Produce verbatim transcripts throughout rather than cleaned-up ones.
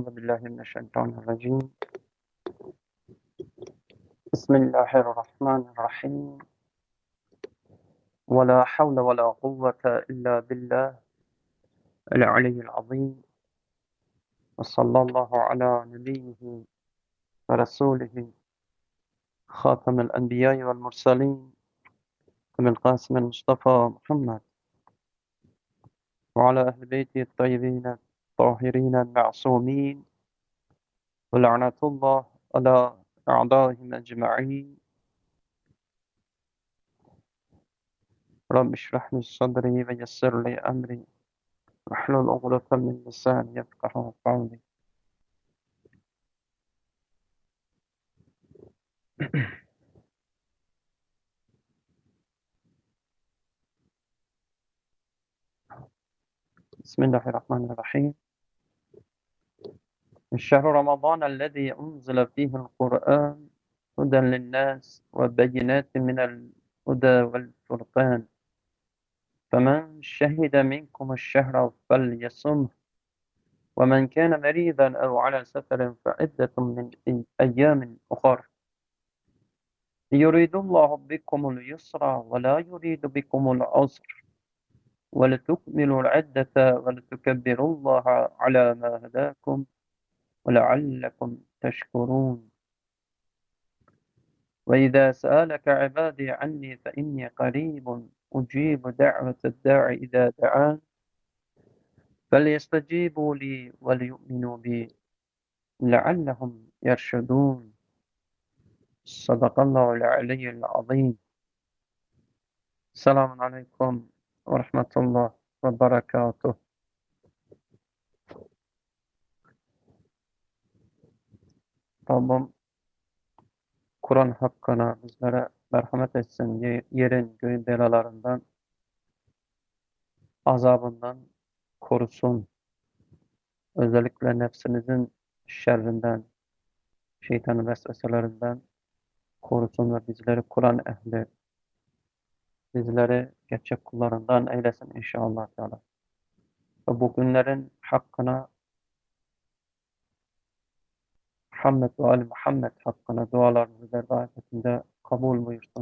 أعوذ بالله من الشيطان الرجيم بسم الله الرحمن الرحيم ولا حول ولا قوة إلا بالله العلي العظيم وصلى الله على نبيه ورسوله خاتم الأنبياء والمرسلين أبي القاسم المصطفى محمد وعلى أهل بيته الطيبين الطاهرين المعصومين ولعنة الله على أعدائهم أجمعين رب اشرح لي صدري ويسر لي أمري واحلل عقدة من لساني يفقهوا قولي. بسم الله الرحمن الرحيم. الشهر رمضان الذي أنزل فيه القرآن هدى للناس وبينات من الهدى والفرقان فمن شهد منكم الشهر فليصمه ومن كان مريضا أو على سفر فعدة من أيام أخر يريد الله بكم اليسر ولا يريد بكم العسر ولتكملوا العدة ولتكبروا الله على ما هداكم ولعلكم تشكرون. وإذا سألك عبادي عني فإني قريب أجيب دعوة الداع إذا دعان فليستجيبوا لي وليؤمنوا بي لعلهم يرشدون. صدق الله العلي العظيم. السلام عليكم ورحمة الله وبركاته. Rabbim Kur'an hakkına bizlere merhamet etsin, yerin göğün belalarından, azabından korusun. Özellikle nefsimizin şerrinden, şeytanın vesveselerinden korusun ve bizleri Kur'an ehli, bizleri gerçek kullarından eylesin inşallah Teala. Ve bu günlerin hakkına, Muhammed ve Ali Muhammed hakkına dualarımızı dergâhetinde kabul buyursun.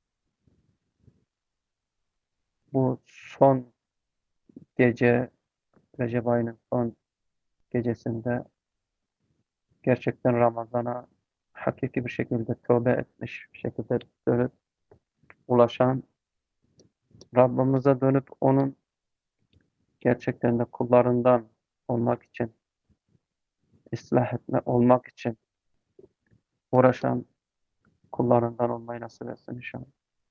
Bu son gece, Recep ayının son gecesinde gerçekten Ramazan'a hakiki bir şekilde tövbe etmiş, bir şekilde dönüp ulaşan, Rabbimize dönüp onun gerçekten de kullarından olmak için, ıslah etme olmak için uğraşan kullarından olmayı nasip etsin inşallah.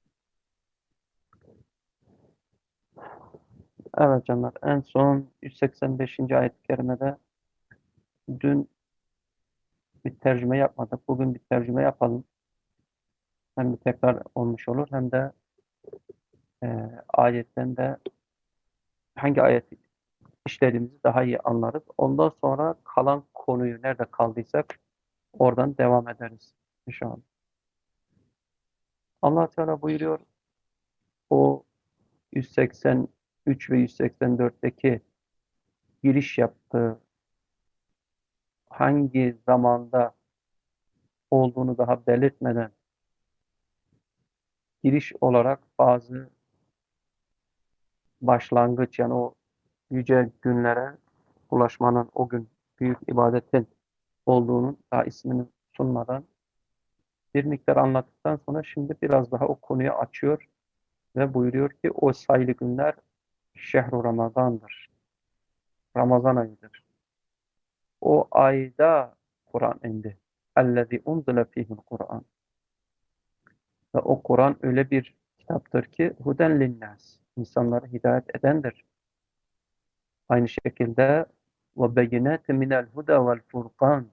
Evet canlar, en son yüz seksen beşinci ayet-i kerimede dün bir tercüme yapmadık. Bugün bir tercüme yapalım. Hem bir tekrar olmuş olur hem de e, ayetten de hangi ayeti işlediğimizi daha iyi anlarız. Ondan sonra kalan konuyu nerede kaldıysak oradan devam ederiz inşallah. Allah Teala buyuruyor, o yüz seksen üç ve yüz seksen dörtteki giriş yaptığı hangi zamanda olduğunu daha belirtmeden giriş olarak bazı başlangıç, yani o yüce günlere ulaşmanın, o gün büyük ibadetin olduğunun daha ismini sunmadan bir miktar anlattıktan sonra şimdi biraz daha o konuyu açıyor ve buyuruyor ki o sayılı günler şehru Ramazan'dır. Ramazan ayıdır. O ayda Kur'an indi. اَلَّذِي اُنْزِلَ ف۪يهِ Kur'an. Ve o Kur'an öyle bir kitaptır ki huden linnâs. İnsanları hidayet edendir. Aynı şekilde وَبَيِّنَاتٍ مِنَ الْهُدَى وَالْفُرْقَانِ.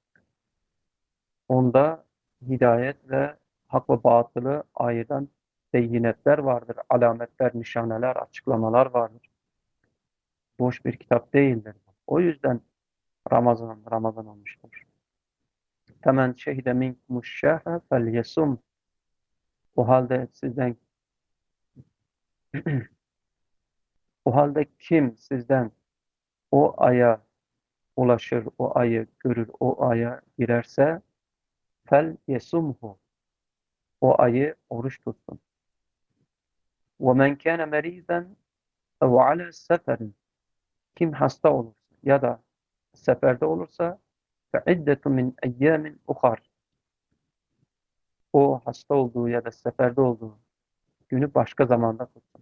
Onda hidayet ve hak ve batılı ayıran beyinetler vardır. Alametler, nişaneler, açıklamalar vardır. Boş bir kitap değildir. O yüzden Ramazan, Ramazan olmuştur. Femen şehide minkumuş şehre fel yesum. O halde sizden o halde kim sizden o aya ulaşır, o ayı görür, o aya girerse fel yesumhu. O ayı oruç tutsun. Ve men kâne merîden ev ala seferin. Kim hasta olursa ya da seferde olursa fe iddetu min eyyâmin uhar. O hasta olduğu ya da seferde olduğu günü başka zamanda tutsun.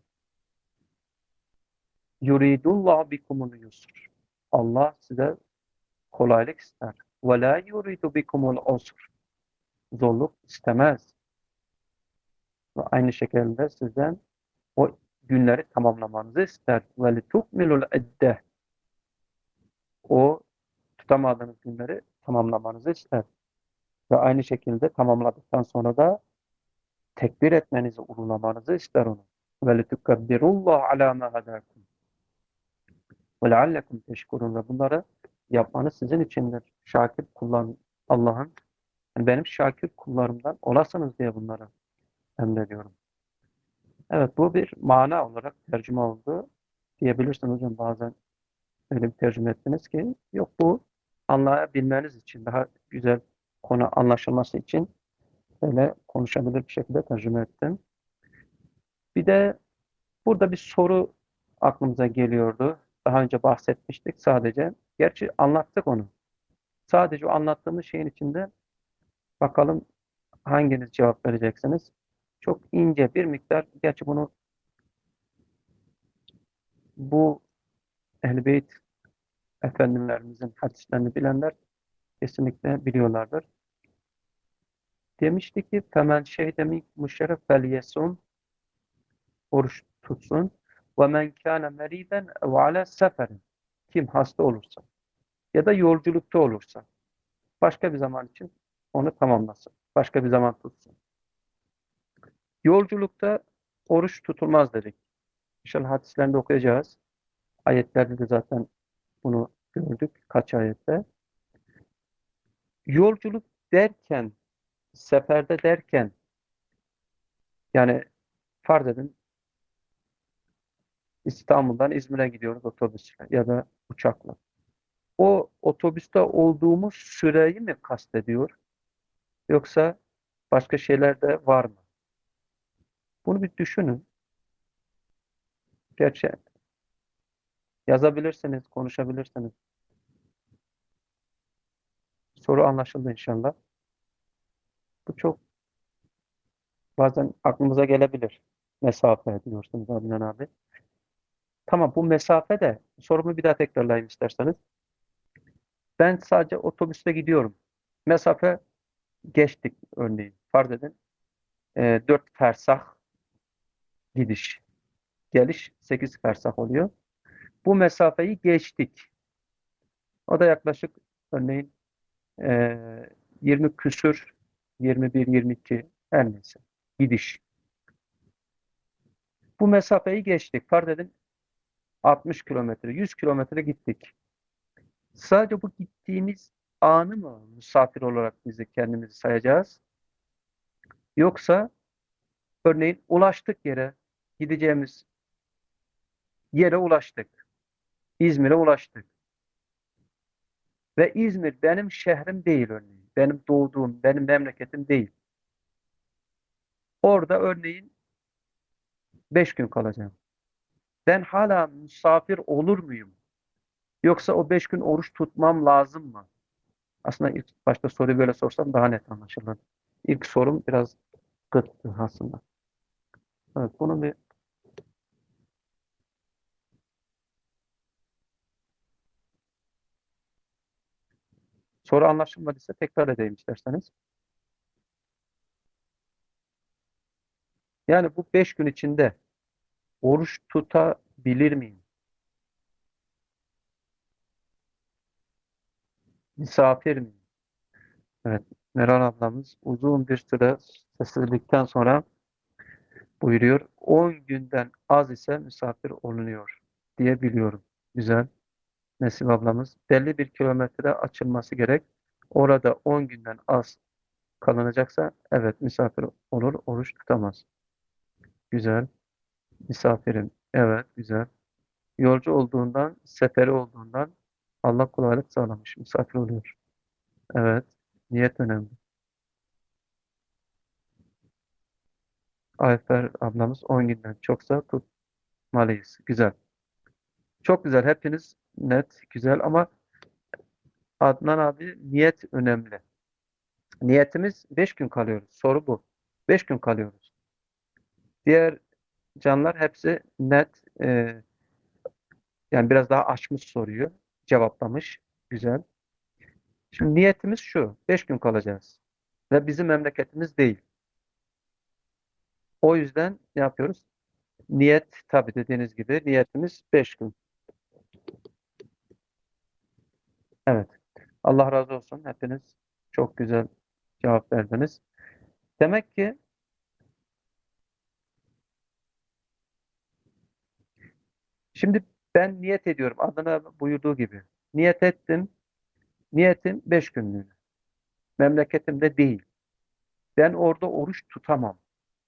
Yuridullahu bikumul yusr. Allah size kolaylık ister. Ve la yuridu bikumul usr. Zorluk istemez. Ve aynı şekilde sizden o günleri tamamlamanızı ister. Ve litukmilul idde. O tutamadığınız günleri tamamlamanızı ister. Ve aynı şekilde tamamladıktan sonra da tekbir etmenizi, uğurlamanızı ister onu. Ve litukabbirullaha ala ma hadakum. Ve leallekum teşkurun. Ve bunları yapmanız sizin içindir. Şakir kullan Allah'ın, yani benim şakir kullarımdan olasınız diye bunları emrediyorum. Evet, bu bir mana olarak tercüme oldu. Diyebilirsin hocam, bazen öyle bir tercüme ettiniz ki yok, bu anlayabilmeniz için, daha güzel konu anlaşılması için öyle konuşabilir bir şekilde tercüme ettim. Bir de burada bir soru aklımıza geliyordu. Daha önce bahsetmiştik sadece. Gerçi anlattık onu. Sadece o anlattığımız şeyin içinde bakalım hanginiz cevap vereceksiniz. Çok ince bir miktar, gerçi bunu bu Ehl-i Beyt efendilerimizin hadislerini bilenler kesinlikle biliyorlardır. Demişti ki femen şehide minkum şeref felyesun, oruç tutsun. Ve men kâne meriden ev ala seferin. Kim hasta olursa ya da yolculukta olursa başka bir zaman için onu tamamlasın. Başka bir zaman tutsun. Yolculukta oruç tutulmaz dedik. İnşallah hadislerinde okuyacağız. Ayetlerde de zaten bunu gördük. Kaç ayette. Yolculuk derken, seferde derken, yani farz edin İstanbul'dan İzmir'e gidiyoruz otobüsle ya da uçakla. O otobüste olduğumuz süreyi mi kastediyor? Yoksa başka şeyler de var mı? Bunu bir düşünün. Gerçi yazabilirsiniz, konuşabilirsiniz. Soru anlaşıldı inşallah. Bu çok bazen aklımıza gelebilir. Mesafe diyorsunuz Adnan abi. Tamam, bu mesafe de, sorumu bir daha tekrarlayayım isterseniz. Ben sadece otobüste gidiyorum. Mesafe geçtik örneğin. Farz edin. E, dört fersah gidiş. Geliş sekiz fersah oluyor. Bu mesafeyi geçtik. O da yaklaşık örneğin e, yirmi küsür, yirmi bir yirmi iki, her neyse. Gidiş. Bu mesafeyi geçtik. Farz edin altmış kilometre, yüz kilometre gittik. Sadece bu gittiğimiz anı mı misafir olarak bizi kendimizi sayacağız? Yoksa örneğin ulaştık yere, gideceğimiz yere ulaştık. İzmir'e ulaştık. Ve İzmir benim şehrim değil örneğin. Benim doğduğum, benim memleketim değil. Orada örneğin beş gün kalacağım. Ben hala misafir olur muyum? Yoksa o beş gün oruç tutmam lazım mı? Aslında ilk başta soruyu böyle sorsam daha net anlaşılır. İlk sorum biraz gıttı aslında. Evet, bunu bir soru anlaşılmadıysa tekrar edeyim isterseniz. Yani bu beş gün içinde oruç tutabilir miyim? Misafir miyim? Evet, Meral ablamız uzun bir süre sessizlikten sonra buyuruyor. on günden az ise misafir olunuyor diye biliyorum. Güzel. Nesim ablamız. Belli bir kilometre açılması gerek. Orada on günden az kalınacaksa evet misafir olur, oruç tutamaz. Güzel. Misafirim. Evet, güzel. Yolcu olduğundan, seferi olduğundan Allah kolaylık sağlamış. Misafir oluyor. Evet. Niyet önemli. Ayfer ablamız on günden çoksa tutmalıyız. Güzel. Çok güzel. Hepiniz net, güzel ama Adnan abi niyet önemli. Niyetimiz beş gün kalıyoruz. Soru bu. Beş gün kalıyoruz. Diğer canlar hepsi net, e, yani biraz daha açmış soruyu. Cevaplamış. Güzel. Şimdi niyetimiz şu. Beş gün kalacağız. Ve bizim memleketimiz değil. O yüzden ne yapıyoruz? Niyet tabii dediğiniz gibi niyetimiz beş gün. Evet. Allah razı olsun. Hepiniz çok güzel cevap verdiniz. Demek ki şimdi ben niyet ediyorum. Adına buyurduğu gibi. Niyet ettim. Niyetim beş günlüğüne. Memleketimde değil. Ben orada oruç tutamam.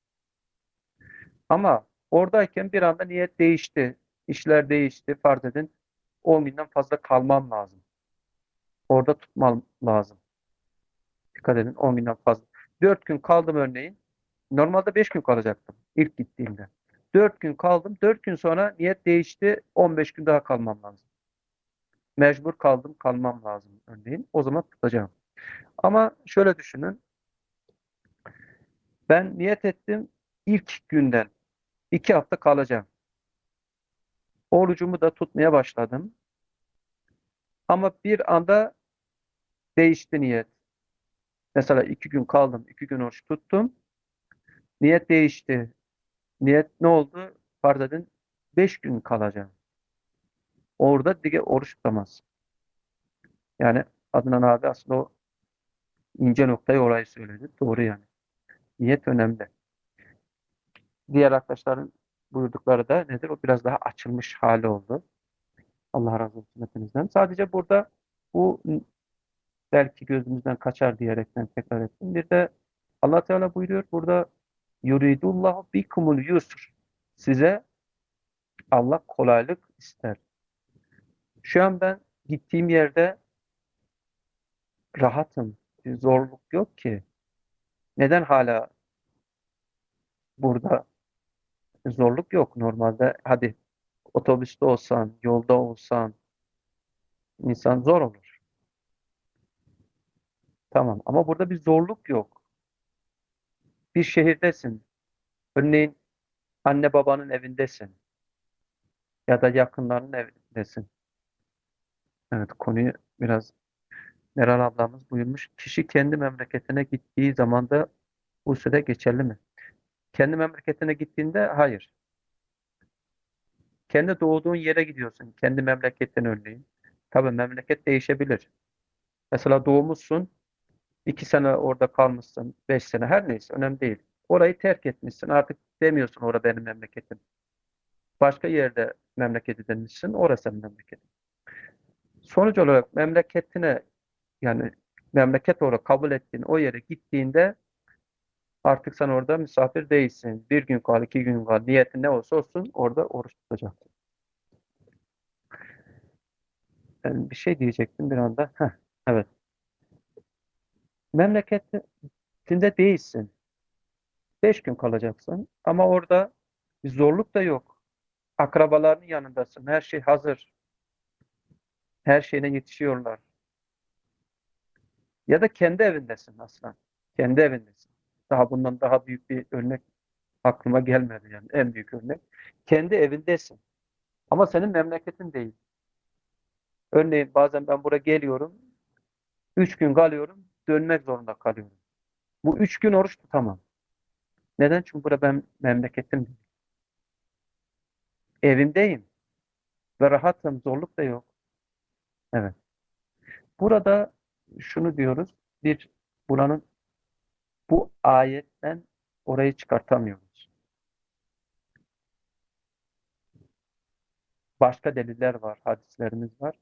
Ama oradayken bir anda niyet değişti. İşler değişti. Farz edin on günden fazla kalmam lazım. Orada tutmam lazım. Dikkat edin on günden fazla. Dört gün kaldım örneğin. Normalde beş gün kalacaktım ilk gittiğimde. Dört gün kaldım. Dört gün sonra niyet değişti. on beş gün daha kalmam lazım. Mecbur kaldım, kalmam lazım örneğin. O zaman tutacağım. Ama şöyle düşünün. Ben niyet ettim ilk günden iki hafta kalacağım. Orucumu da tutmaya başladım. Ama bir anda değişti niyet. Mesela iki gün kaldım, iki gün oruç tuttum. Niyet değişti. Niyet ne oldu? Farz edin beş gün kalacağım. Orada dige oruç tutamaz. Yani Adnan abi aslında o ince noktayı orayı söyledi. Doğru yani. Niyet önemli. Diğer arkadaşların buyurdukları da nedir? O biraz daha açılmış hali oldu. Allah razı olsun hepinizden. Sadece burada bu belki gözümüzden kaçar diyerekten tekrar ettim. Bir de Allah Teala buyuruyor burada yuridullahu bikumul yusr. Size Allah kolaylık ister. Şu an ben gittiğim yerde rahatım. Bir zorluk yok ki. Neden hala burada zorluk yok? Normalde hadi otobüste olsan, yolda olsan insan zor olur. Tamam ama burada bir zorluk yok. Bir şehirdesin. Örneğin anne babanın evindesin ya da yakınlarının evindesin. Evet, konuyu biraz Meral ablamız buyurmuş. Kişi kendi memleketine gittiği zaman da bu süre geçerli mi? Kendi memleketine gittiğinde hayır. Kendi doğduğun yere gidiyorsun. Kendi memleketin örneğin. Tabii memleket değişebilir. Mesela doğmuşsun, iki sene orada kalmışsın, beş sene her neyse önemli değil. Orayı terk etmişsin. Artık demiyorsun orada benim memleketim. Başka yerde memleket edinmişsin. Orası senin memleketin. Sonuç olarak memleketine yani memleket olarak kabul ettiğin o yere gittiğinde artık sen orada misafir değilsin. Bir gün kal, iki gün kal. Niyetin ne olsa olsun orada oruç tutacaksın. Ben bir şey diyecektim bir anda. Heh, evet. Memleketinde değilsin. Beş gün kalacaksın. Ama orada bir zorluk da yok. Akrabalarının yanındasın. Her şey hazır. Her şeyine yetişiyorlar. Ya da kendi evindesin aslında. Kendi evindesin. Daha bundan daha büyük bir örnek aklıma gelmedi yani. En büyük örnek. Kendi evindesin. Ama senin memleketin değil. Örneğin bazen ben buraya geliyorum. Üç gün kalıyorum. Dönmek zorunda kalıyorum. Bu üç gün oruç tutamam. Neden? Çünkü burada ben memleketim değil. Evimdeyim. Ve rahatım. Zorluk da yok. Evet. Burada şunu diyoruz. Bir, buranın bu ayetten orayı çıkartamıyoruz. Başka deliller var. Hadislerimiz var.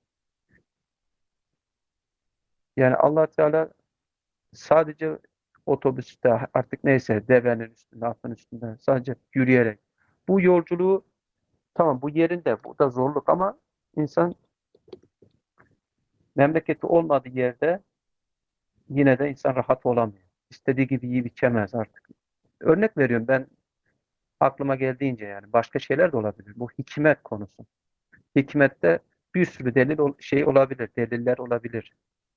Yani Allah Teala sadece otobüste artık neyse devenin üstünde, atın üstünde sadece yürüyerek. Bu yolculuğu tamam bu yerinde, bu da zorluk ama insan Memleketi olmadığı yerde yine de insan rahat olamıyor. İstediği gibi yiyip içemez artık. Örnek veriyorum ben aklıma geldiğince yani başka şeyler de olabilir. Bu hikmet konusu. Hikmette bir sürü delil ol- şey olabilir, deliller olabilir.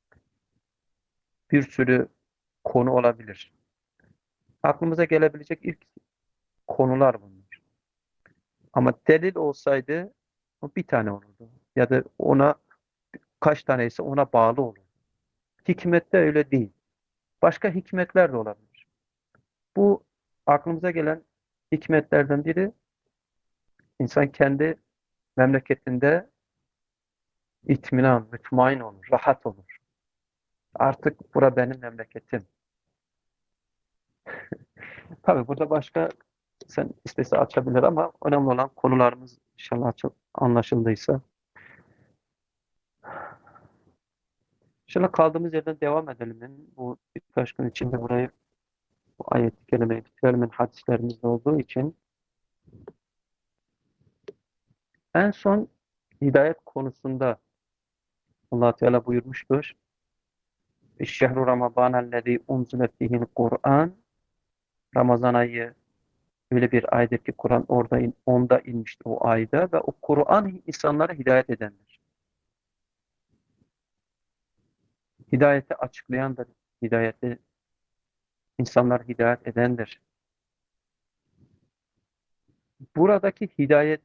Bir sürü konu olabilir. Aklımıza gelebilecek ilk konular bunlar. Ama delil olsaydı o bir tane olurdu. Ya da ona kaç tane ise ona bağlı olur. Hikmette öyle değil. Başka hikmetler de olabilir. Bu aklımıza gelen hikmetlerden biri insan kendi memleketinde itminan, mutmain olur, rahat olur. Artık bura benim memleketim. Tabii burada başka sen istese açabilir ama önemli olan konularımız inşallah açı- anlaşıldıysa. İnşallah kaldığımız yerden devam edelim. Yani bu birkaç gün içinde burayı bu ayet-i kerimeyi bitirelim. Hadislerimizde olduğu için. En son hidayet konusunda Allah Teala buyurmuştur. Şehru Ramazanellezî unzile fihil Kur'an. Ramazan ayı öyle bir aydır ki Kur'an orada in, onda inmiştir o ayda ve o Kur'an insanlara hidayet edendir. Hidayeti açıklayandır. Hidayeti insanlar hidayet edendir. Buradaki hidayet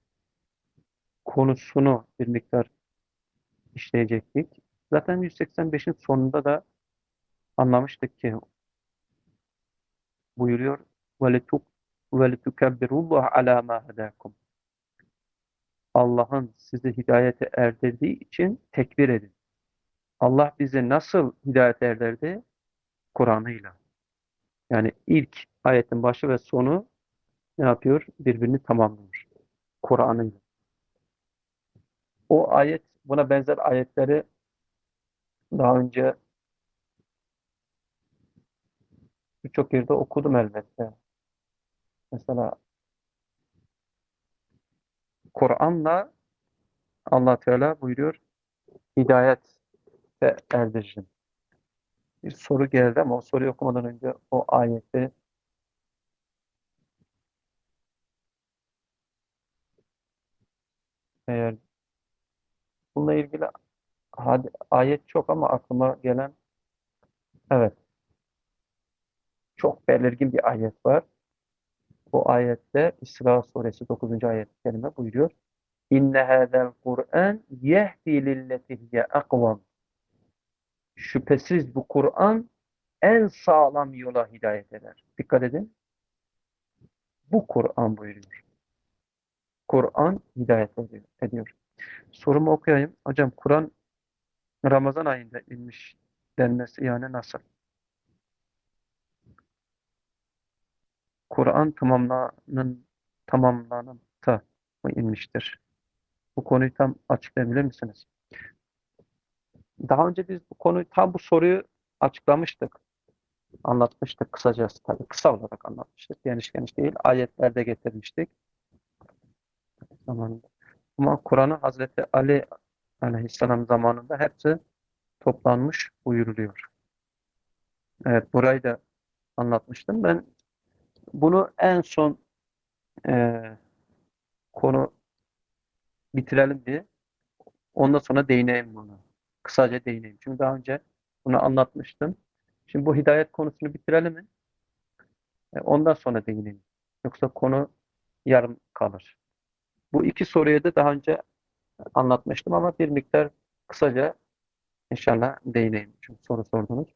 konusunu bir miktar işleyecektik. Zaten yüz seksen beşin sonunda da anlamıştık ki buyuruyor وَلِتُكْ وَلِتُكَبِّرُوا اللّٰهَ عَلَى مَا هَدَاكُمْ Allah'ın sizi hidayete erdirdiği için tekbir edin. Allah bizi nasıl hidayete erdirdi? Kur'an'ıyla. Yani ilk ayetin başı ve sonu ne yapıyor? Birbirini tamamlıyor. Kur'an'ıyla. O ayet, buna benzer ayetleri daha önce birçok yerde okudum elbette. Mesela Kur'an'la Allah Teala buyuruyor, hidayete erdiririm. Bir soru geldi ama o soruyu okumadan önce o ayeti eğer bununla ilgili hadi, ayet çok ama aklıma gelen evet çok belirgin bir ayet var. Bu ayette İsra suresi dokuzuncu ayet-i kerime buyuruyor. İnne hâzel Kur'an yehdi lilleti hiye akvam. Şüphesiz bu Kur'an en sağlam yola hidayet eder. Dikkat edin. Bu Kur'an buyuruyor. Kur'an hidayet ediyor. ediyor. Sorumu okuyayım. Hocam Kur'an Ramazan ayında inmiş denmesi yani nasıl? Kur'an tamamlanın tamamlanıp da mı inmiştir? Bu konuyu tam açıklayabilir misiniz? Daha önce biz bu konuyu tam bu soruyu açıklamıştık. Anlatmıştık kısacası tabii. Kısa olarak anlatmıştık. Geniş geniş değil. Ayetlerde getirmiştik zamanında. Ama Kur'an'ı Hazreti Ali Aleyhisselam zamanında hepsi toplanmış buyuruluyor. Evet, burayı da anlatmıştım. Ben bunu en son e, konu bitirelim diye ondan sonra değineyim buna. Kısaca değineyim. Çünkü daha önce bunu anlatmıştım. Şimdi bu hidayet konusunu bitirelim mi? E, ondan sonra değineyim. Yoksa konu yarım kalır. Bu iki soruyu da daha önce anlatmıştım ama bir miktar kısaca inşallah değineyim. Çünkü soru sordunuz.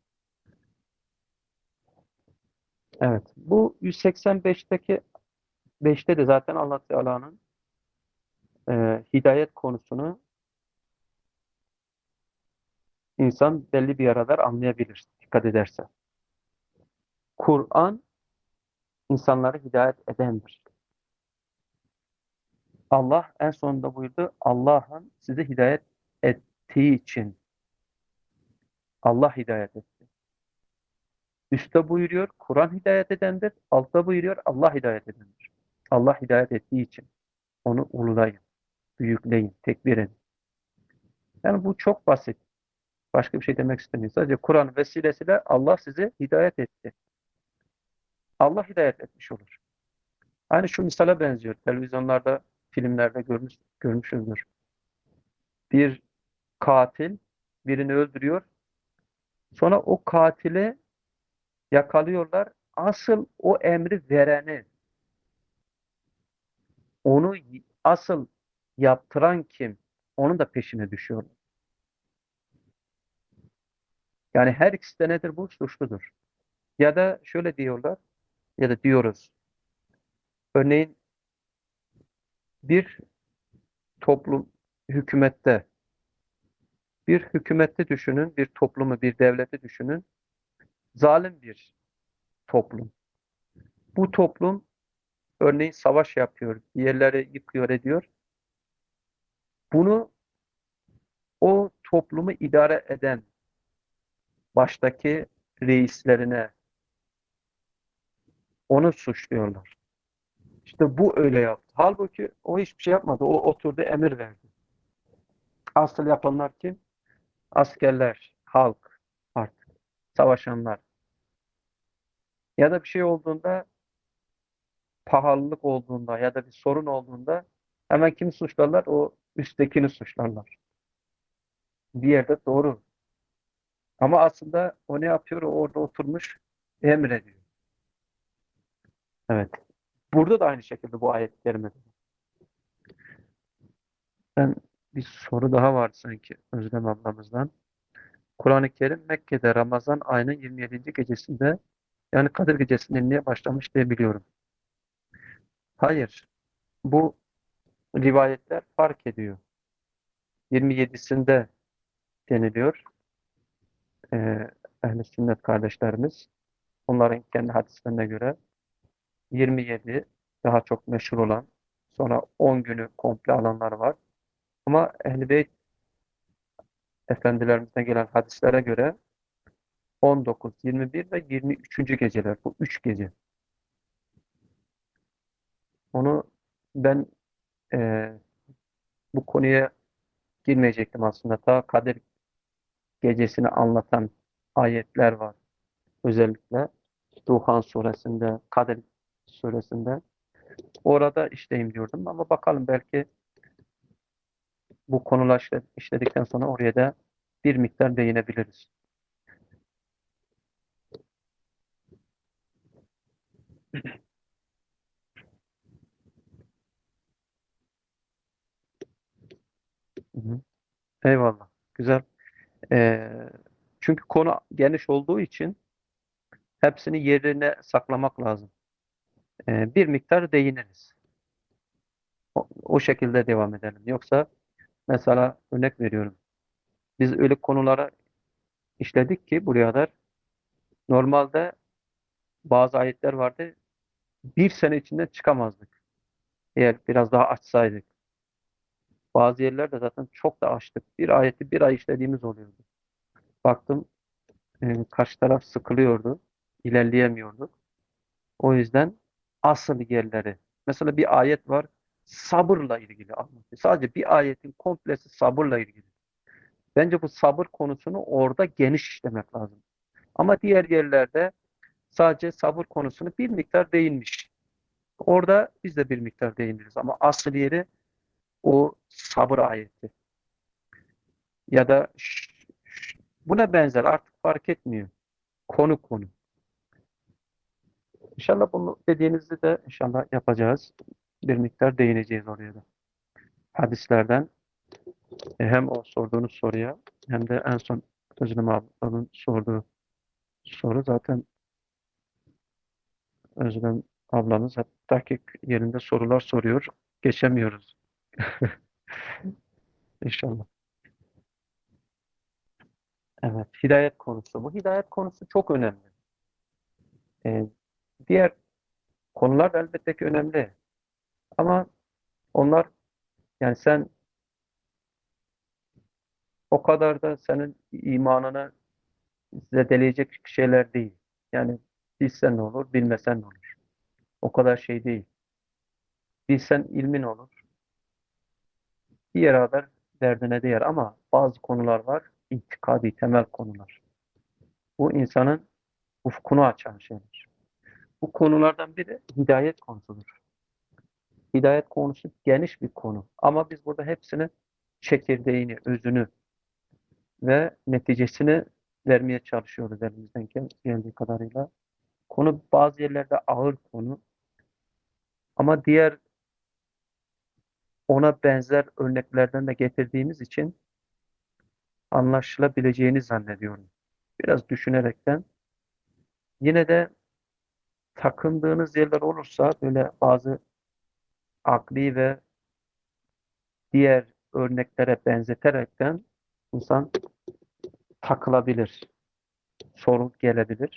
Evet. Bu yüz seksen beşteki beşte de zaten Allah Teala'nın e, hidayet konusunu insan belli bir yaralar anlayabilir. Dikkat ederse. Kur'an insanları hidayet edendir. Allah en sonunda buyurdu. Allah'ın sizi hidayet ettiği için Allah hidayet etti. Üste buyuruyor Kur'an hidayet edendir. Altta buyuruyor Allah hidayet edendir. Allah hidayet ettiği için onu ululayın, büyükleyin, tekbir edin. Yani bu çok basit. Başka bir şey demek istemiyorum. Sadece Kur'an vesilesiyle Allah sizi hidayet etti. Allah hidayet etmiş olur. Aynı şu misale benziyor. Televizyonlarda, filmlerde görmüş, görmüşüzdür. Bir katil birini öldürüyor. Sonra o katili yakalıyorlar. Asıl o emri vereni, onu y- asıl yaptıran kim? Onun da peşine düşüyor. Yani her ikisi de nedir bu? Suçludur. Ya da şöyle diyorlar ya da diyoruz. Örneğin bir toplum hükümette, bir hükümette düşünün, bir toplumu, bir devleti düşünün. Zalim bir toplum. Bu toplum örneğin savaş yapıyor, bir yerleri yıkıyor ediyor. Bunu o toplumu idare eden baştaki reislerine onu suçluyorlar. İşte bu öyle yaptı. Halbuki o hiçbir şey yapmadı. O oturdu emir verdi. Asıl yapanlar kim? Askerler, halk artık. Savaşanlar. Ya da bir şey olduğunda, pahalılık olduğunda ya da bir sorun olduğunda hemen kimi suçlarlar? O üsttekini suçlarlar. Bir yerde doğru. Ama aslında o ne yapıyor? O orada oturmuş emrediyor. Evet. Burada da aynı şekilde bu ayet kerimede. Ben bir soru daha vardı sanki Özlem ablamızdan. Kur'an-ı Kerim Mekke'de Ramazan ayının yirmi yedinci gecesinde yani Kadir Gecesi'nde inmeye başlamış diye biliyorum. Hayır. Bu rivayetler fark ediyor. yirmi yedisinde deniliyor. Ee, Ehl-i Sünnet kardeşlerimiz. Onların kendi hadislerine göre yirmi yedi daha çok meşhur olan, sonra on günü komple alanlar var. Ama Ehl-i Beyt efendilerimizden gelen hadislere göre on dokuz, yirmi bir ve yirmi üçüncü geceler. Bu üç gece. Onu ben e, bu konuya girmeyecektim aslında. Ta Kadir gecesini anlatan ayetler var. Özellikle Duhan suresinde, Kadir suresinde. Orada işleyeyim diyordum ama bakalım belki bu konular işte, işledikten sonra oraya da bir miktar değinebiliriz. Hı hı. Eyvallah. Güzel. Ee, çünkü konu geniş olduğu için hepsini yerine saklamak lazım. Ee, bir miktar değiniriz. O, o şekilde devam edelim. Yoksa mesela örnek veriyorum. Biz öyle konulara işledik ki buraya kadar normalde bazı ayetler vardı. Bir sene içinde çıkamazdık. Eğer biraz daha açsaydık. Bazı yerlerde zaten çok da açtık. Bir ayeti bir ay işlediğimiz oluyordu. Baktım e, karşı taraf sıkılıyordu. İlerleyemiyorduk. O yüzden asıl yerleri. Mesela bir ayet var. Sabırla ilgili anlatıyor. Sadece bir ayetin komplesi sabırla ilgili. Bence bu sabır konusunu orada geniş işlemek lazım. Ama diğer yerlerde sadece sabır konusunu bir miktar değinmiş. Orada biz de bir miktar değiniriz. Ama asıl yeri o sabır ayeti. Ya da ş- ş- buna benzer artık fark etmiyor. Konu konu. İnşallah bunu dediğinizde de inşallah yapacağız. Bir miktar değineceğiz oraya da. Hadislerden e, hem o sorduğunuz soruya hem de en son Özlem ablanın sorduğu soru zaten Özlem ablamız hep dakik yerinde sorular soruyor. Geçemiyoruz inşallah. Evet, hidayet konusu. Bu hidayet konusu çok önemli. E, diğer konular da elbette ki önemli. Ama onlar yani sen o kadar da senin imanını zedeleyecek şeyler değil. Yani bilsen ne olur, bilmesen ne olur. O kadar şey değil. Bilsen ilmin olur. Bir yere kadar derdine değer ama bazı konular var, itikadi temel konular. Bu insanın ufkunu açan şeyler. Bu konulardan biri hidayet konusudur. Hidayet konusu geniş bir konu. Ama biz burada hepsini çekirdeğini, özünü ve neticesini vermeye çalışıyoruz elimizden gel- geldiği kadarıyla. Konu bazı yerlerde ağır konu ama diğer ona benzer örneklerden de getirdiğimiz için anlaşılabileceğini zannediyorum. Biraz düşünerekten yine de takındığınız yerler olursa böyle bazı akli ve diğer örneklere benzeterekten insan takılabilir, sorun gelebilir.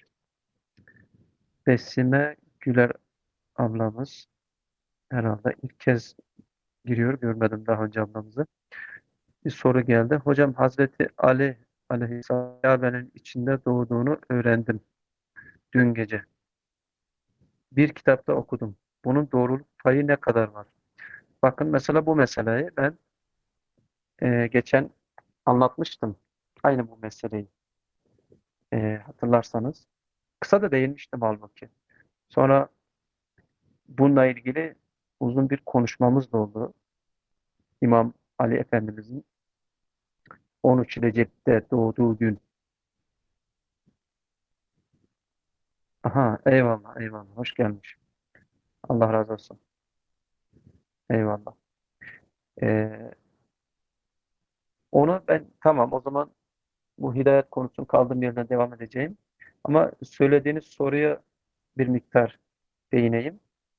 Besime Güler ablamız herhalde ilk kez giriyor. Görmedim daha önce ablamızı. Bir soru geldi. Hocam Hazreti Ali aleyhisselam Kabe'nin içinde doğduğunu öğrendim dün gece. Bir kitapta okudum. Bunun doğruluk payı ne kadar var? Bakın mesela bu meseleyi ben e, geçen anlatmıştım. Aynı bu meseleyi e, hatırlarsanız. Kısa da değinmiştim halbuki. Sonra bununla ilgili uzun bir konuşmamız da oldu. İmam Ali Efendimizin on üç Recep'te doğduğu gün. Aha, eyvallah, eyvallah. Hoş gelmiş. Allah razı olsun. Eyvallah. Ee, onu ben tamam o zaman bu hidayet konusunu kaldığım yerden devam edeceğim. Ama söylediğiniz soruya bir miktar değineyim.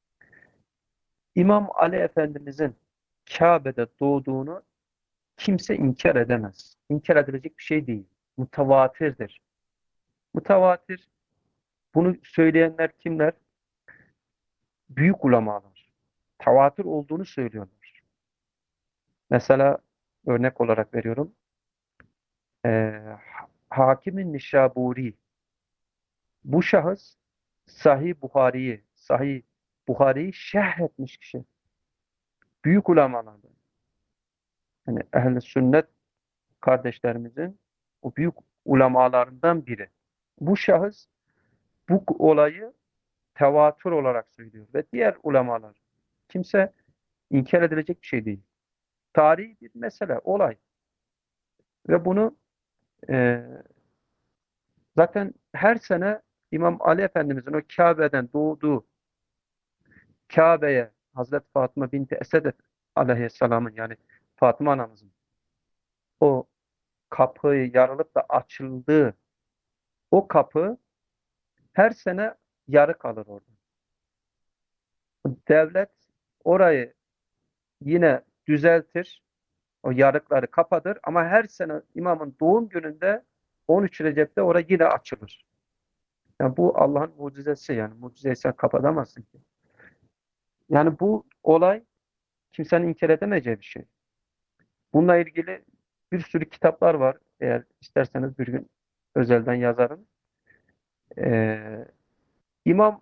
İmam Ali Efendimizin Kabe'de doğduğunu kimse inkar edemez. İnkar edilecek bir şey değil. Mutavatirdir. Mutavatir. Bunu söyleyenler kimler? Büyük ulemalar. Tevatür olduğunu söylüyorlar. Mesela örnek olarak veriyorum. Ee, Hakim-i Nişaburi. Bu şahıs Sahih Buhari'yi, Sahih Buhari'yi şerh etmiş kişi. Büyük ulemalardan. Yani ehl-i sünnet kardeşlerimizin o büyük ulemalarından biri. Bu şahıs bu olayı tevatür olarak söylüyor ve diğer ulemalar kimse inkar edilecek bir şey değil. Tarihi bir mesele, olay ve bunu e, zaten her sene İmam Ali Efendimizin o Kabe'den doğduğu Kabe'ye Hazreti Fatıma binti Esed aleyhisselamın yani Fatıma anamızın o kapıyı yarılıp da açıldığı o kapı her sene yarı kalır orada. Devlet orayı yine düzeltir, o yarıkları kapatır ama her sene imamın doğum gününde on üç Recep'te orası yine açılır. Yani bu Allah'ın mucizesi yani. Mucizeyi sen kapatamazsın ki. Yani bu olay kimsenin inkar edemeyeceği bir şey. Bununla ilgili bir sürü kitaplar var. Eğer isterseniz bir gün özelden yazarım. Ee, İmam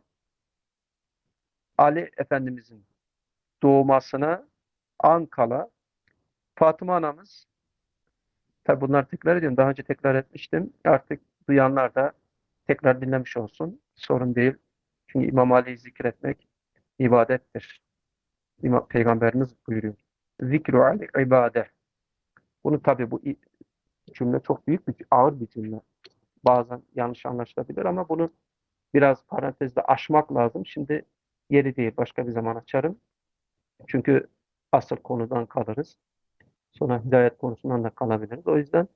Ali Efendimizin doğmasına Ankala Fatıma anamız, tabi bunlar tekrar ediyorum. Daha önce tekrar etmiştim. Artık duyanlar da tekrar dinlemiş olsun. Sorun değil. Çünkü İmam Ali'yi zikretmek ibadettir. İmam, Peygamberimiz buyuruyor. Zikru Ali ibade. Bunu tabi bu cümle çok büyük bir, ağır bir cümle. Bazen yanlış anlaşılabilir ama bunu biraz parantezde aşmak lazım. Şimdi yeri değil. Başka bir zaman açarım. Çünkü asıl konudan kalırız. Sonra hidayet konusundan da kalabiliriz. O yüzden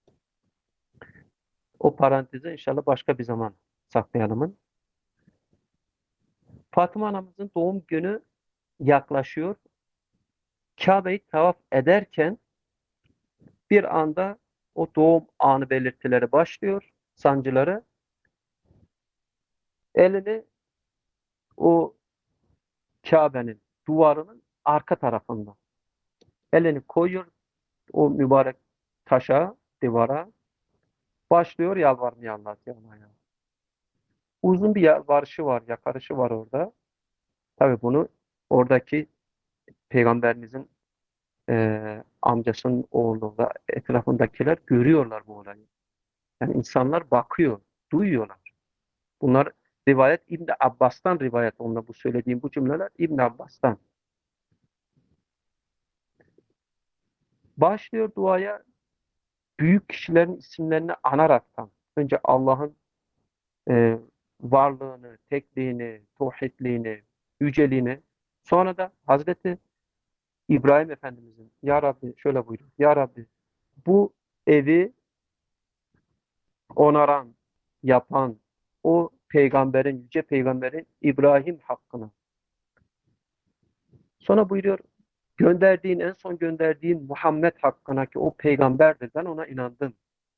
o parantezi inşallah başka bir zaman saklayalım. Fatıma anamızın doğum günü yaklaşıyor. Kabe'yi tavaf ederken bir anda o doğum anı belirtileri başlıyor. Sancıları. Elini o Kabe'nin duvarının arka tarafında. Elini koyuyor o mübarek taşa, divara. Başlıyor yalvarmaya Allah Teala'ya. Uzun bir yalvarışı var, yakarışı var orada. Tabii bunu oradaki peygamberimizin e, amcasının oğlu ve etrafındakiler görüyorlar bu olayı. Yani insanlar bakıyor, duyuyorlar. Bunlar rivayet İbn Abbas'tan rivayet onunla bu söylediğim bu cümleler İbn Abbas'tan. Başlıyor duaya büyük kişilerin isimlerini anaraktan. Önce Allah'ın e, varlığını, tekliğini, tevhidliğini, yüceliğini, sonra da Hazreti İbrahim Efendimizin Ya Rabbi şöyle buyuruyor. Ya Rabbi bu evi onaran, yapan o peygamberin, yüce peygamberin İbrahim hakkını. Sonra buyuruyor gönderdiğin, en son gönderdiğin Muhammed hakkına ki o peygamberdir. Ben ona inandım.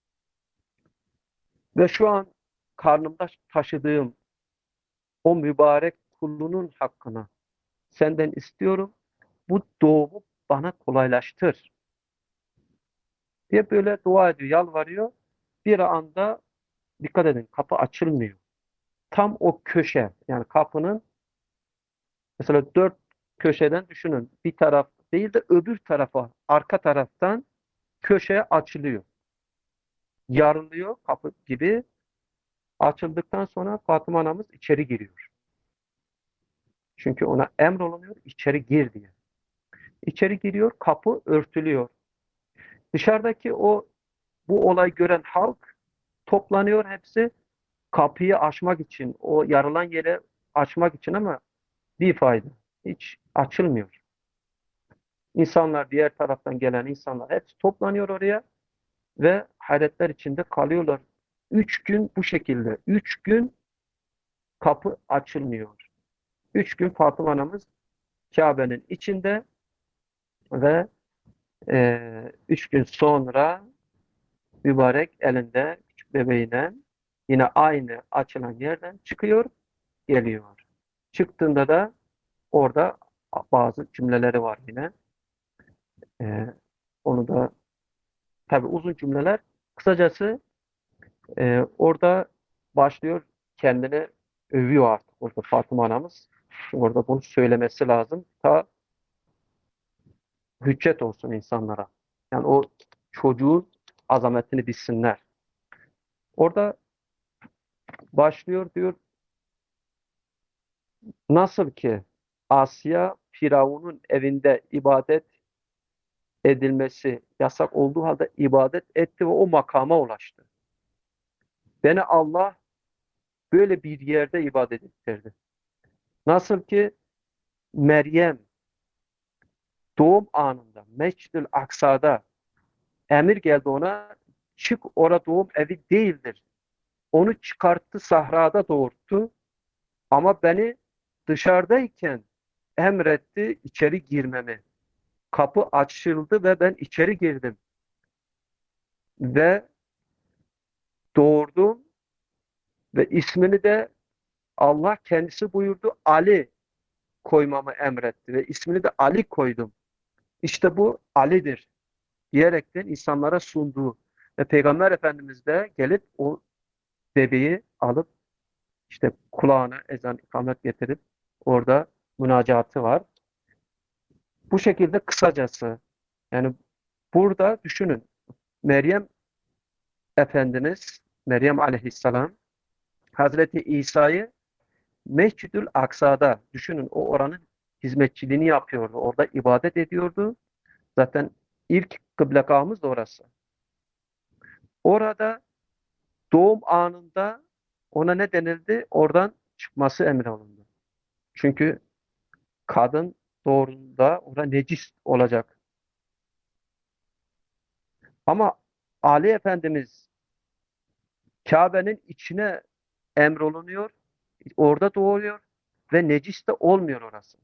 Ve şu an karnımda taşıdığım o mübarek kulunun hakkına senden istiyorum. Bu doğumu bana kolaylaştır diye böyle dua ediyor, yalvarıyor. Bir anda dikkat edin kapı açılmıyor. Tam o köşe yani kapının mesela dört köşeden düşünün. Bir taraf değil de öbür tarafa, arka taraftan köşeye açılıyor. Yarılıyor kapı gibi. Açıldıktan sonra Fatıma anamız içeri giriyor. Çünkü ona emrolunuyor içeri gir diye. İçeri giriyor, kapı örtülüyor. Dışarıdaki o bu olay gören halk toplanıyor hepsi kapıyı açmak için, o yarılan yere açmak için ama bir fayda. Hiç açılmıyor. İnsanlar, diğer taraftan gelen insanlar hepsi toplanıyor oraya ve hayretler içinde kalıyorlar. Üç gün bu şekilde. Üç gün kapı açılmıyor. Üç gün Fatıma anamız Kabe'nin içinde ve e, üç gün sonra mübarek elinde küçük bebeğine yine aynı açılan yerden çıkıyor, geliyor. Çıktığında da orada bazı cümleleri var yine. E, onu da tabii uzun cümleler. Kısacası e, orada başlıyor kendini övüyor artık orada Fatıma anamız. Orada bunu söylemesi lazım. Ta hüccet olsun insanlara. Yani o çocuğun azametini bilsinler. Orada başlıyor diyor nasıl ki Asya Firavun'un evinde ibadet edilmesi yasak olduğu halde ibadet etti ve o makama ulaştı. Beni Allah böyle bir yerde ibadet ettirdi. Nasıl ki Meryem doğum anında Mescid-ül Aksa'da emir geldi ona çık orada doğum evi değildir. Onu çıkarttı sahrada doğurttu ama beni dışarıdayken emretti içeri girmemi. Kapı açıldı ve ben içeri girdim. Ve doğurdum ve ismini de Allah kendisi buyurdu Ali koymamı emretti ve ismini de Ali koydum. İşte bu Ali'dir diyerekten insanlara sunduğu ve Peygamber Efendimiz de gelip o bebeği alıp işte kulağına ezan ikamet getirip orada münacatı var. Bu şekilde kısacası yani burada düşünün Meryem Efendimiz Meryem Aleyhisselam Hazreti İsa'yı Mescid-ül Aksa'da düşünün o oranın hizmetçiliğini yapıyordu. Orada ibadet ediyordu. Zaten ilk kıblegamız da orası. Orada doğum anında ona ne denildi? Oradan çıkması emrolundu. Çünkü kadın doğduğunda orada necis olacak. Ama Ali Efendimiz Kabe'nin içine emrolunuyor. Orada doğuyor ve necis de olmuyor orası.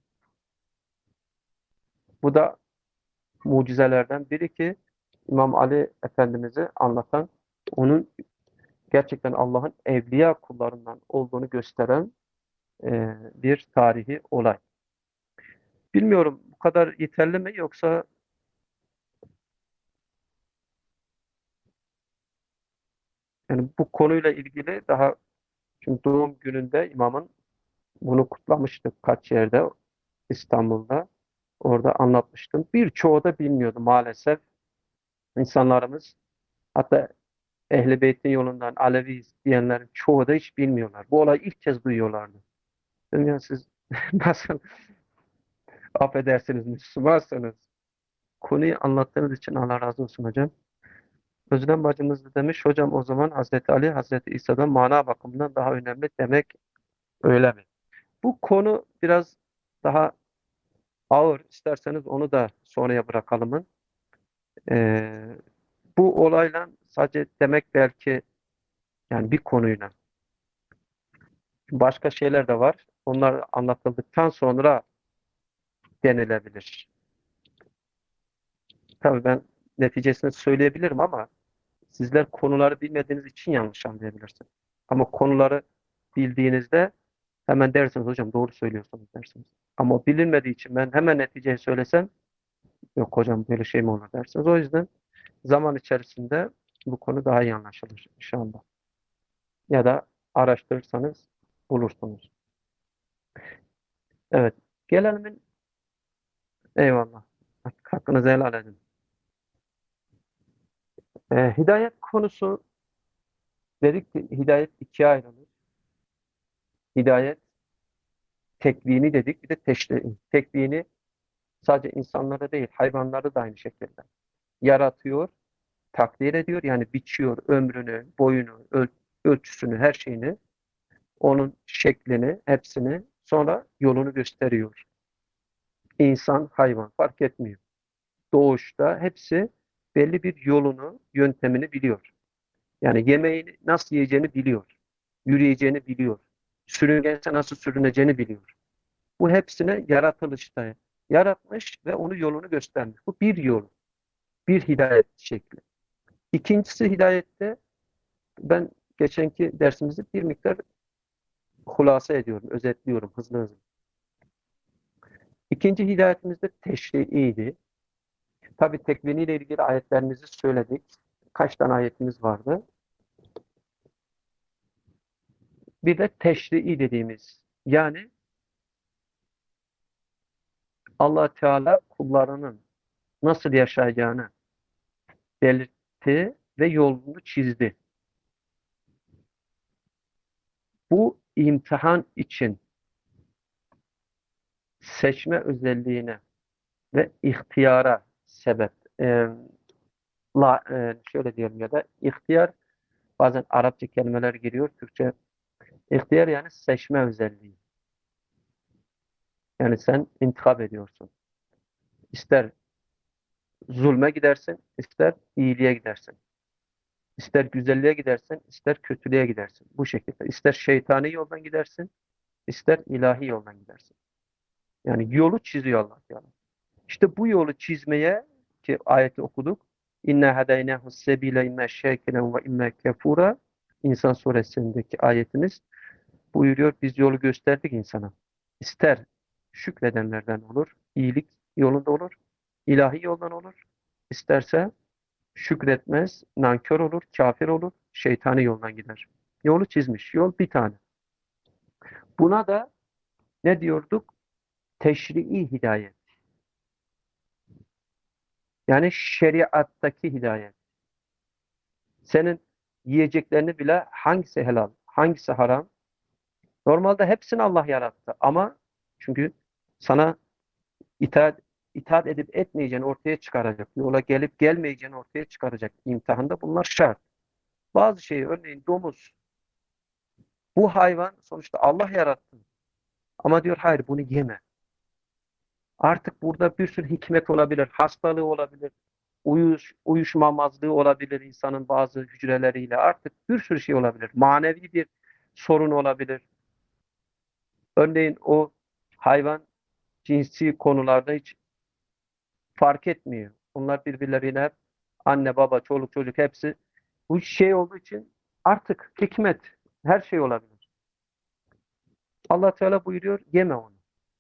Bu da mucizelerden biri ki İmam Ali Efendimiz'i anlatan, onun gerçekten Allah'ın evliya kullarından olduğunu gösteren e, bir tarihi olay. Bilmiyorum bu kadar yeterli mi yoksa yani bu konuyla ilgili daha çünkü doğum gününde imamın bunu kutlamıştık kaç yerde İstanbul'da. Orada anlatmıştım. Birçoğu da bilmiyordu maalesef. İnsanlarımız, hatta Ehl-i Beyt'in yolundan Alevi diyenlerin çoğu da hiç bilmiyorlar. Bu olayı ilk kez duyuyorlardı. Dedim ya, siz nasıl, affedersiniz, Müslümansınız? Konuyu anlattığınız için Allah razı olsun hocam. Özlem bacımız da demiş, hocam o zaman Hazreti Ali Hazreti İsa'dan mana bakımından daha önemli demek öyle mi? Bu konu biraz daha ağır. İsterseniz onu da sonraya bırakalım. Ee, Bu olayla sadece demek belki, yani bir konuyla başka şeyler de var. Onlar anlatıldıktan sonra denilebilir. Tabii ben neticesini söyleyebilirim ama sizler konuları bilmediğiniz için yanlış anlayabilirsiniz. Ama konuları bildiğinizde hemen dersiniz, hocam doğru söylüyorsunuz dersiniz. Ama o bilinmediği için ben hemen neticeyi söylesem, yok hocam böyle şey mi olur dersiniz. O yüzden zaman içerisinde bu konu daha iyi anlaşılır inşallah. Ya da araştırırsanız bulursunuz. Evet. Gelelim. Eyvallah. Hakkınızı helal edin. Ee, hidayet konusu, dedik ki hidayet ikiye ayrılır. Hidayet tekvini dedik, bir de teşri'i. Tekvini sadece insanlara değil, hayvanları da aynı şekilde yaratıyor, takdir ediyor. Yani biçiyor ömrünü, boyunu, öl ölçüsünü, her şeyini, onun şeklini, hepsini, sonra yolunu gösteriyor. İnsan, hayvan fark etmiyor. Doğuşta hepsi belli bir yolunu, yöntemini biliyor. Yani yemeğini nasıl yiyeceğini biliyor. Yürüyeceğini biliyor. Sürüngense nasıl sürüneceğini biliyor. Bu hepsini yaratılışta yaratmış ve onu yolunu göstermiş. Bu bir yol, bir hidayet şekli. İkincisi hidayette, ben geçenki dersimizi bir miktar hulasa ediyorum, özetliyorum hızlı hızlı. İkinci hidayetimizde teşri'iydi. Tabi tekviniyle ilgili ayetlerimizi söyledik. Kaç tane ayetimiz vardı? Bir de teşri'i dediğimiz, yani Allah Teala kullarının nasıl yaşayacağını belirtti ve yolunu çizdi. Bu imtihan için seçme özelliğine ve ihtiyara sebep. Ee, la, e, şöyle diyelim, ya da ihtiyar, bazen Arapça kelimeler giriyor, Türkçe. İhtiyar yani seçme özelliği. Yani sen intikap ediyorsun. İster zulme gidersin, ister iyiliğe gidersin. İster güzelliğe gidersin, ister kötülüğe gidersin. Bu şekilde. İster şeytani yoldan gidersin, ister ilahi yoldan gidersin. Yani yolu çiziyor Allah Teala. İşte bu yolu çizmeye, ki ayeti okuduk. İnne hedeynehu sebile imme şekilen ve imme kefura. İnsan suresindeki ayetimiz buyuruyor, biz yolu gösterdik insana. İster şükredenlerden olur, iyilik yolunda olur, ilahi yoldan olur. İsterse şükretmez, nankör olur, kafir olur, şeytani yoldan gider. Yolu çizmiş. Yol bir tane. Buna da ne diyorduk? Teşrii hidayet. Yani şeriattaki hidayet. Senin yiyeceklerini bile, hangisi helal, hangisi haram? Normalde hepsini Allah yarattı ama çünkü sana itaat, itaat edip etmeyeceğini ortaya çıkaracak. Yola gelip gelmeyeceğini ortaya çıkaracak imtihanda bunlar şart. Bazı şeyi, örneğin domuz. Bu hayvan sonuçta Allah yarattı. Ama diyor hayır, bunu yeme. Artık burada bir sürü hikmet olabilir, hastalığı olabilir, uyuş, uyuşmamazlığı olabilir insanın bazı hücreleriyle. Artık bir sürü şey olabilir. Manevi bir sorun olabilir. Örneğin o hayvan cinsi konularda hiç fark etmiyor. Onlar birbirleriyle hep anne, baba, çoluk, çocuk hepsi bu şey olduğu için artık hikmet, her şey olabilir. Allah Teala buyuruyor, yeme onu.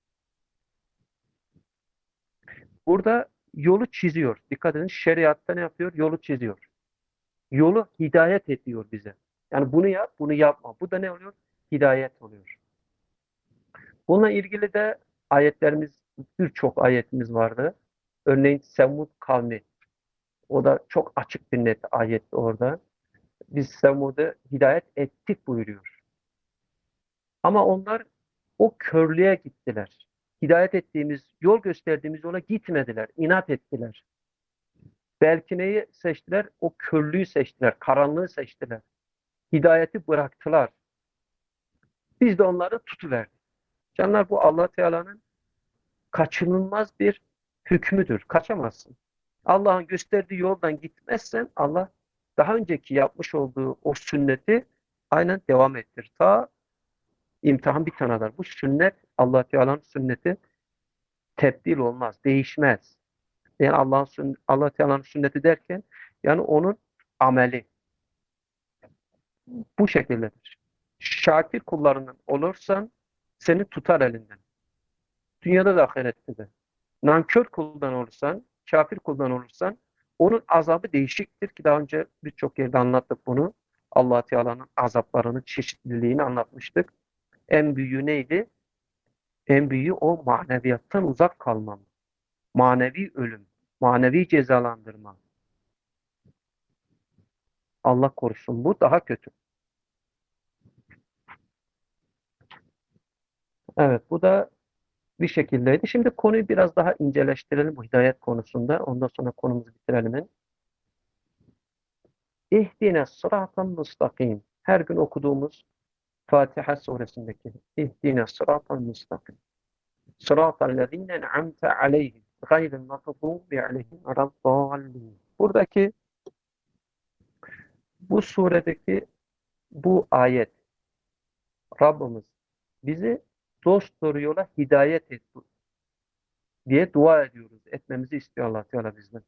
Burada yolu çiziyor. Dikkat edin, şeriatta ne yapıyor? Yolu çiziyor. Yolu hidayet ediyor bize. Yani bunu yap, bunu yapma. Bu da ne oluyor? Hidayet oluyor. Bununla ilgili de ayetlerimiz birçok ayetimiz vardı. Örneğin Semud kavmi. O da çok açık bir net ayet orada. Biz Semud'a hidayet ettik buyuruyor. Ama onlar o körlüğe gittiler. Hidayet ettiğimiz, yol gösterdiğimiz yola gitmediler. İnat ettiler. Belki neyi seçtiler? O körlüğü seçtiler. Karanlığı seçtiler. Hidayeti bıraktılar. Biz de onları tutuverdik. Canlar, bu Allah Teala'nın kaçınılmaz bir hükmüdür. Kaçamazsın. Allah'ın gösterdiği yoldan gitmezsen Allah daha önceki yapmış olduğu o sünneti aynen devam ettir. Ta imtihan bitene kadar. Bu sünnet, Allah Teala'nın sünneti tebdil olmaz, değişmez. Yani Allah'ın sünn- Allah Teala'nın sünneti derken yani onun ameli bu şekildedir. Şakir kullarından olursan seni tutar elinden. Dünyada da ahirette de. Nankör kuldan olursan, kafir kuldan olursan onun azabı değişiktir ki daha önce birçok yerde anlattık bunu. Allah Teala'nın azaplarının çeşitliliğini anlatmıştık. En büyüğü neydi? En büyüğü o maneviyattan uzak kalmam. Manevi ölüm, manevi cezalandırma. Allah korusun, bu daha kötü. Evet, bu da bir şekildeydi. Şimdi konuyu biraz daha inceleştirelim bu hidayet konusunda. Ondan sonra konumuzu bitirelim. İhdine sıraten müstakim. Her gün okuduğumuz Fatiha suresindeki İhdine sıraten müstakim. Sıratellezine en'amte aleyhim. Gayril mağdubi aleyhim veleddallin. Buradaki bu suredeki bu ayet Rabbimiz bizi dost doğru yola hidayet et diye dua ediyoruz. Etmemizi istiyor Allah Teala bizden.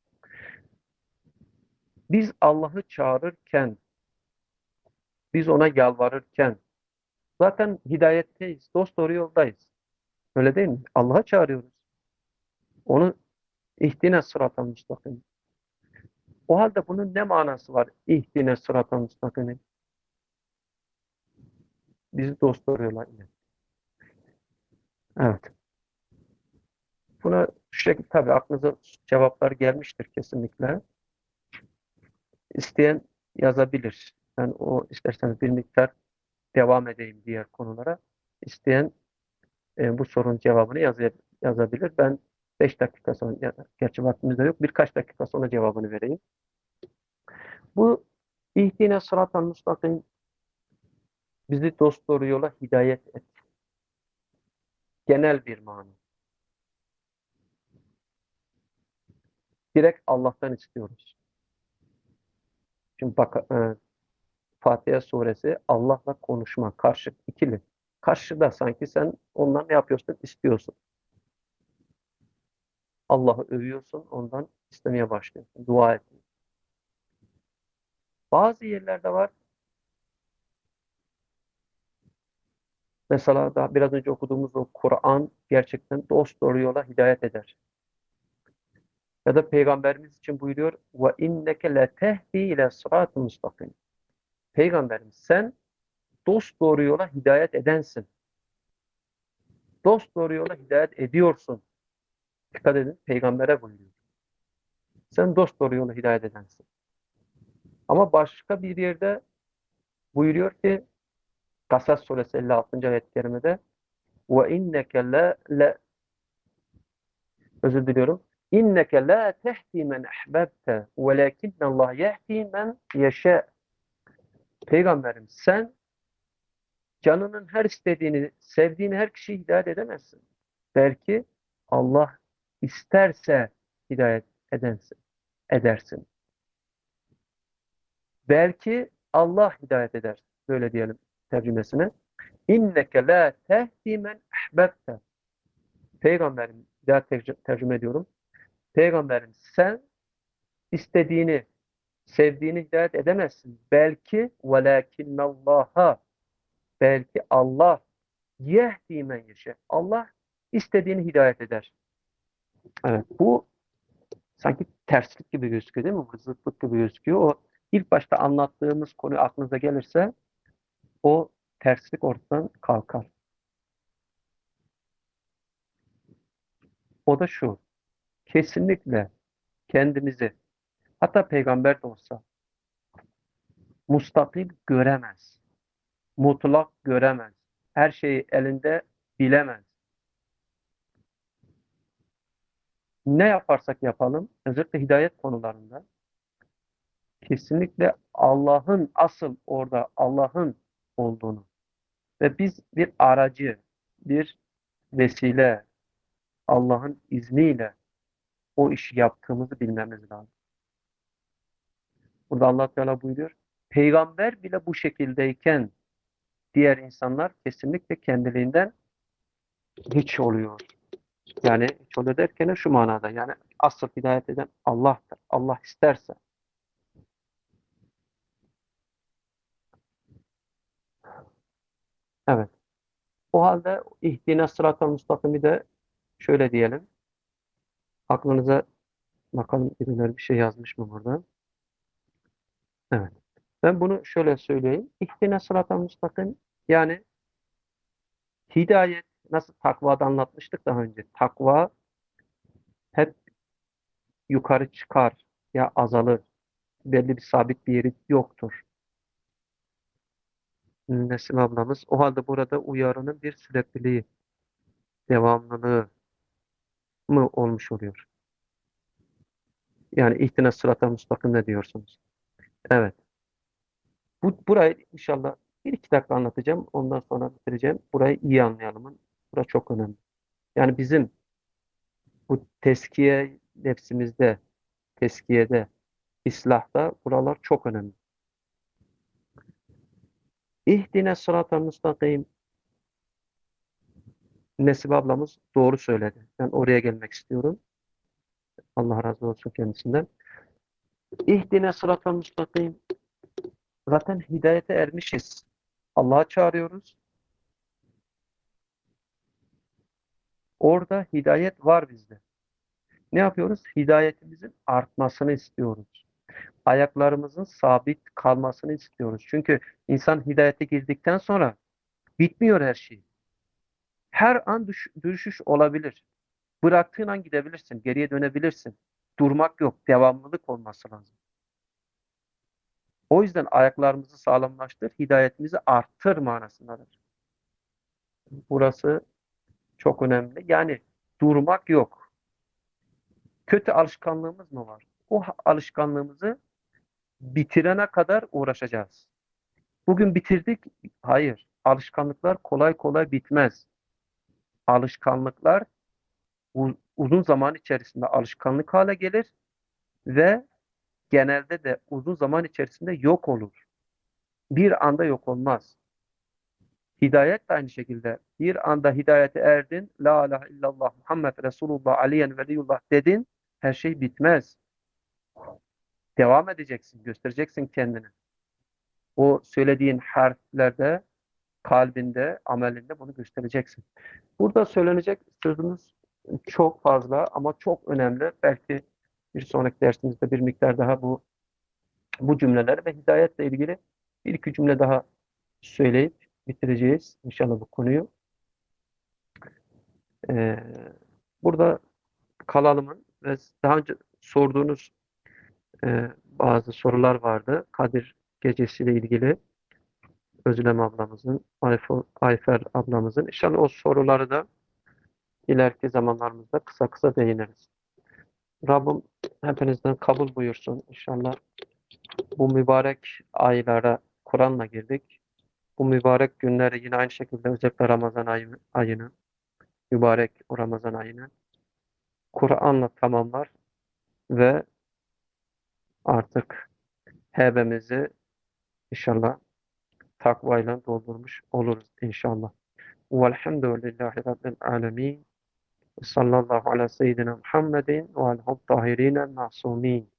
Biz Allah'ı çağırırken, biz ona yalvarırken zaten hidayetteyiz, dost doğru yoldayız. Öyle değil mi? Allah'a çağırıyoruz. Onu ihdine sıratal müstakim. O halde bunun ne manası var? İhdine sıratal müstakim. Bizi dost doğru yola ilet. Evet. Buna şu şekilde tabii aklınıza cevaplar gelmiştir kesinlikle. İsteyen yazabilir. Ben o isterseniz bir miktar devam edeyim diğer konulara. İsteyen e, bu sorunun cevabını yaz, yazabilir. Ben beş dakika sonra, ya, gerçi vaktimiz de yok, birkaç dakika sonra cevabını vereyim. Bu ihdine sıratal müstakim, bizi dosdoğru yola hidayet et. Genel bir mana. Direkt Allah'tan istiyoruz. Şimdi bak, e, Fatiha suresi Allah'la konuşma, karşı ikili. Karşıda sanki sen ondan ne yapıyorsun? İstiyorsun. Allah'ı övüyorsun, ondan istemeye başlıyorsun. Dua ediyorsun. Bazı yerlerde var. Mesela daha biraz önce okuduğumuz o Kur'an gerçekten dosdoğru yola hidayet eder. Ya da Peygamberimiz için buyuruyor ve inneke letehdi ile sırat-ı müstakim. Peygamberim, sen dosdoğru yola hidayet edensin. Dosdoğru yola hidayet ediyorsun. Dikkat edin, peygambere buyuruyor. Sen dosdoğru yola hidayet edensin. Ama başka bir yerde buyuruyor ki Kasas suresi elli altıncı ayet-i kerimede ve inneke la, la özür diliyorum. İnneke la tehdi men ahbabte velakinnallah yehdi men yeşâ. Peygamberim, sen canının her istediğini, sevdiğini her kişiye hidayet edemezsin. Belki Allah isterse hidayet edensin, edersin. Belki Allah hidayet eder. Böyle diyelim tercümesine. İnneke la tehdi men ahbabte. Peygamberim, bir daha tercüme ediyorum. Peygamberim, sen istediğini, sevdiğini hidayet edemezsin. Belki velakinnallaha, belki Allah yehdi men yeşe. Allah istediğini hidayet eder. Evet, bu sanki terslik gibi gözüküyor değil mi? Bu zıtlık gibi gözüküyor. O ilk başta anlattığımız konu aklınıza gelirse o terslik ortadan kalkar. O da şu, kesinlikle kendimizi, hatta peygamber de olsa mustakil göremez, mutlak göremez, her şeyi elinde bilemez. Ne yaparsak yapalım, özellikle hidayet konularında kesinlikle Allah'ın asıl orada Allah'ın olduğunu ve biz bir aracı, bir vesile, Allah'ın izniyle o işi yaptığımızı bilmemiz lazım. Burada Allah Teala buyuruyor, peygamber bile bu şekildeyken diğer insanlar kesinlikle kendiliğinden hiç oluyor. Yani hiç oluyor derken şu manada, yani asıl hidayet eden Allah'tır. Allah isterse. Evet. O halde ihdine sıratal müstakimi de şöyle diyelim. Aklınıza bakalım, birileri bir şey yazmış mı burada? Evet. Ben bunu şöyle söyleyeyim. İhdine sıratal müstakim, yani hidayet, nasıl takvada anlatmıştık daha önce. Takva hep yukarı çıkar ya azalır. Belli bir sabit bir yeri yoktur. Nesim ablamız. O halde burada uyarının bir sürekliliği, devamlılığı mı olmuş oluyor? Yani ihdine sıratal müstakim ne diyorsunuz? Evet. Bu, burayı inşallah bir iki dakika anlatacağım. Ondan sonra bitireceğim. Burayı iyi anlayalım. Burası çok önemli. Yani bizim bu teskiye nefsimizde, teskiyede, islahta buralar çok önemli. İhdine sıratal müstakim, Nesip ablamız doğru söyledi. Ben oraya gelmek istiyorum. Allah razı olsun kendisinden. İhdine sıratal müstakim, zaten hidayete ermişiz. Allah'a çağırıyoruz. Orada hidayet var bizde. Ne yapıyoruz? Hidayetimizin artmasını istiyoruz. Ayaklarımızın sabit kalmasını istiyoruz. Çünkü insan hidayete girdikten sonra bitmiyor her şey. Her an düş- düşüş olabilir. Bıraktığın an gidebilirsin, geriye dönebilirsin. Durmak yok, devamlılık olması lazım. O yüzden ayaklarımızı sağlamlaştır, hidayetimizi arttır manasındadır. Burası çok önemli. Yani durmak yok. Kötü alışkanlığımız mı var? O ha- alışkanlığımızı bitirene kadar uğraşacağız. Bugün bitirdik. Hayır. Alışkanlıklar kolay kolay bitmez. Alışkanlıklar u- uzun zaman içerisinde alışkanlık hale gelir ve genelde de uzun zaman içerisinde yok olur. Bir anda yok olmaz. Hidayet de aynı şekilde. Bir anda hidayete erdin. La ilahe illallah Muhammed Resulullah aliyen veliyullah dedin. Her şey bitmez. Devam edeceksin. Göstereceksin kendini. O söylediğin harflerde, kalbinde, amelinde bunu göstereceksin. Burada söylenecek sözümüz çok fazla ama çok önemli. Belki bir sonraki dersimizde bir miktar daha bu bu cümleler ve hidayetle ilgili bir iki cümle daha söyleyip bitireceğiz inşallah bu konuyu. Ee, burada kalalımın ve daha önce sorduğunuz e, bazı sorular vardı. Kadir gecesiyle ilgili Özlem ablamızın, Ayfer, Ayfer ablamızın. İnşallah o soruları da ileriki zamanlarımızda kısa kısa değiniriz. Rabbim hepinizden kabul buyursun. İnşallah bu mübarek aylara Kur'an'la girdik. Bu mübarek günleri yine aynı şekilde özellikle Ramazan ayı, ayını, mübarek o Ramazan ayını Kur'an'la tamamlar ve artık hebemizi inşallah takvayla doldurmuş oluruz inşallah. Velhamdülillahi Rabbil alemin. Sallallahu ala seyyidina Muhammedin ve aleyhi tahirin masumin.